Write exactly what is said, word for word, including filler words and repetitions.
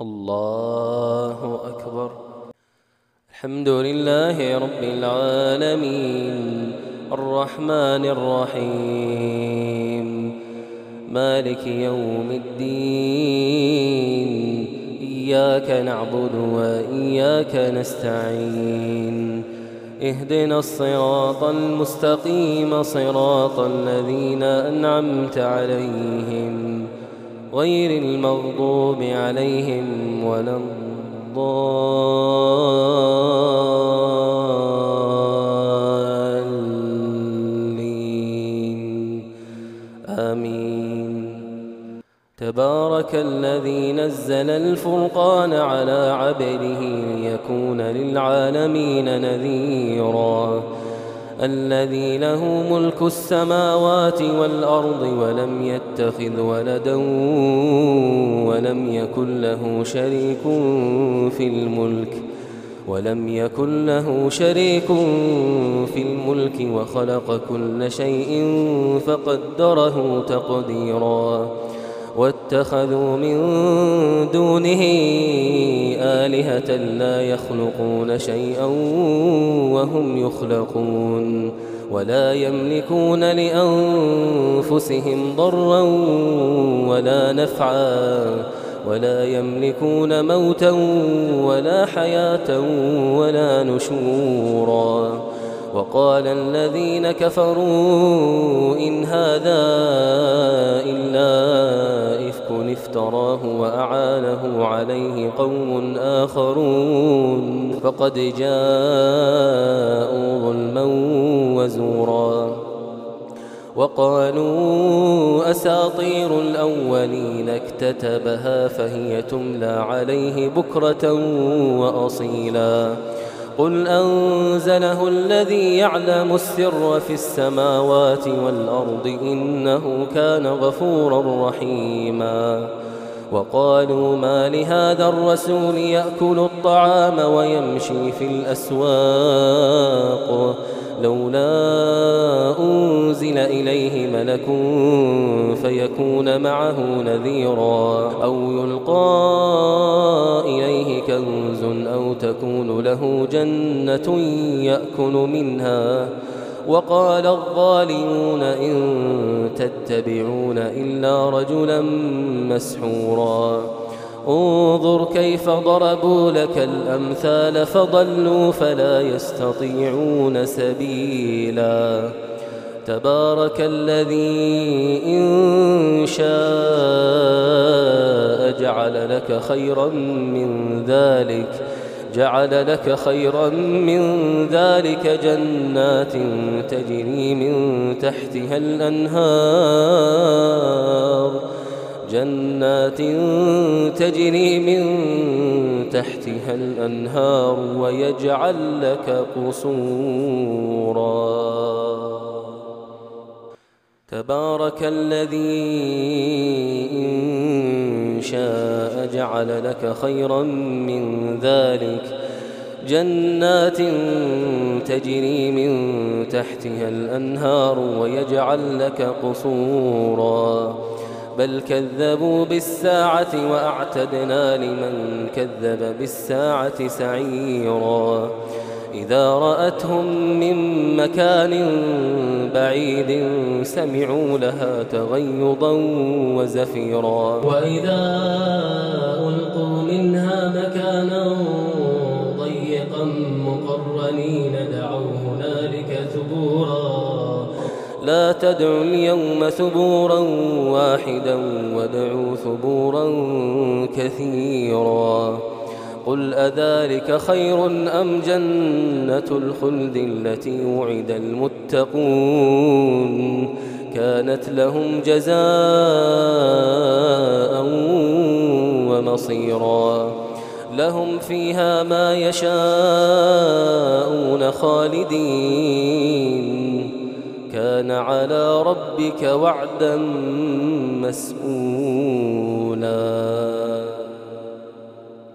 الله أكبر. الحمد لله رب العالمين الرحمن الرحيم مالك يوم الدين إياك نعبد وإياك نستعين اهدنا الصراط المستقيم صراط الذين أنعمت عليهم غير المغضوب عليهم ولا الضالين آمين. تبارك الذي نزل الفرقان على عبده ليكون للعالمين نذيرا الذي له ملك السماوات والأرض ولم يتخذ ولدا ولم يكن له شريك في الملك ولم يكن له شريك في الملك وخلق كل شيء فقدره تقديرا واتخذوا من دونه آلهة لا يخلقون شيئا وهم يخلقون ولا يملكون لأنفسهم ضرا ولا نفعا ولا يملكون موتا ولا حياة ولا نشورا. وقال الذين كفروا إن هذا إلا إفك افتراه وأعانه عليه قوم آخرون فقد جاءوا ظلما وزورا. وقالوا أساطير الأولين اكتتبها فهي تملى عليه بكرة وأصيلا قل أنزله الذي يعلم السر في السماوات والأرض إنه كان غفورا رحيما. وقالوا ما لهذا الرسول يأكل الطعام ويمشي في الأسواق لولا أنزل إليه ملك فيكون معه نذيرا أو يلقى إليه كنز أو تكون له جنة يأكل منها. وقال الظالمون إن تتبعون إلا رجلا مسحورا انظر كيف ضربوا لك الأمثال فضلوا فلا يستطيعون سبيلا. تبارك الذي إن شاء جعل لك خيرا من ذلك جعل لك خيرا من ذلك جنات تجري من تحتها الأنهار جنات تجري من تحتها الأنهار ويجعل لك قصورا. تبارك الذي إن شاء جعل لك خيرا من ذلك جنات تجري من تحتها الأنهار ويجعل لك قصورا. بل كذبوا بالساعة وأعتدنا لمن كذب بالساعة سعيرا. إذا رأتهم من مكان بعيد سمعوا لها تغيظا وزفيرا. وإذا ألقوا منها مكانا ضيقا مقرنين دعوا هنالك ثبورا لا تدعوا اليوم ثبورا واحدا وادعوا ثبورا كثيرا. قل أذلك خير أم جنة الخلد التي وعد المتقون كانت لهم جزاء ومصيرا لهم فيها ما يشاءون خالدين كان على ربك وعدا مسئولا.